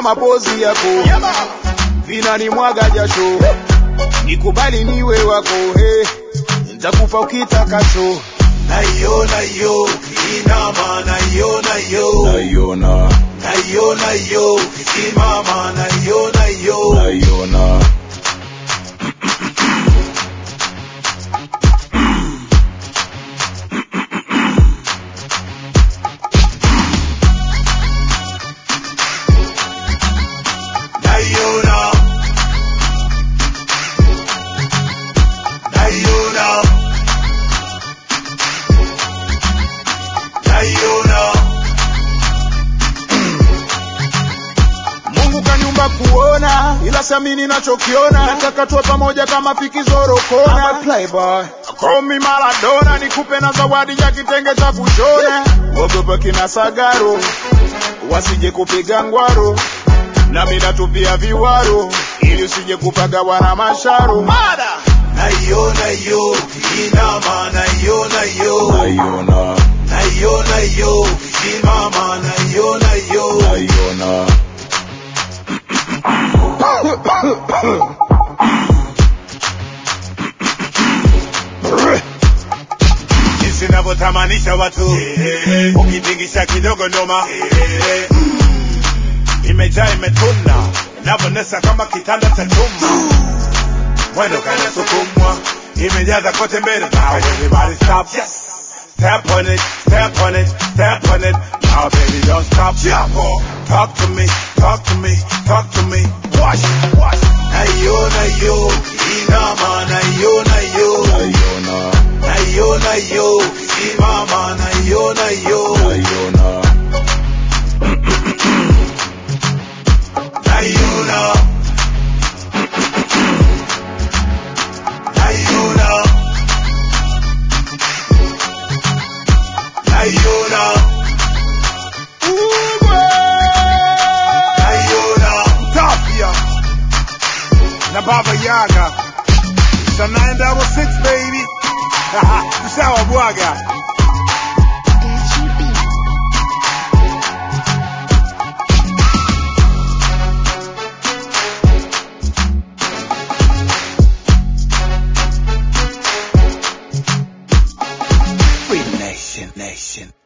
mapozi yako vinanimwaga jasho, nikubali niwe wako, nitakupa ukitakacho. Naiona yo, inama naiona yo, naiona yo, simama naiona yo, kuona ila siamini ninachokiona, nataka tuwe pamoja kama fikizoro kona. I'm a playboy, call me Maradona, nikupe na zawadi ya kitenge cha kushona. Wogopa kina Sagaro wasije kupiga ngwaro, na mimi natupia viwaro ili usije kupagawa na masharo. Mada naiona yo, inama naiona yo, naiona yo, simama naiona yo, jinsi navyotamanisha watu, ukitingisha kidogo noma, imejaa imetuna, navyonesa kama kitanda cha chuma, mwendo kana sukumwa, imejaza kote mbele. Now everybody stop, step on it, step on it, step on it. Now baby don't stop, talk to me, talk to me, talk to me. Wash, wash. Naiona yo, inama naiona yo, naiona yo, simama naiona yo, naiona, naiona, naiona, na Baba Yaga. It's a 966 baby. Sawa bwaga. Free Nation.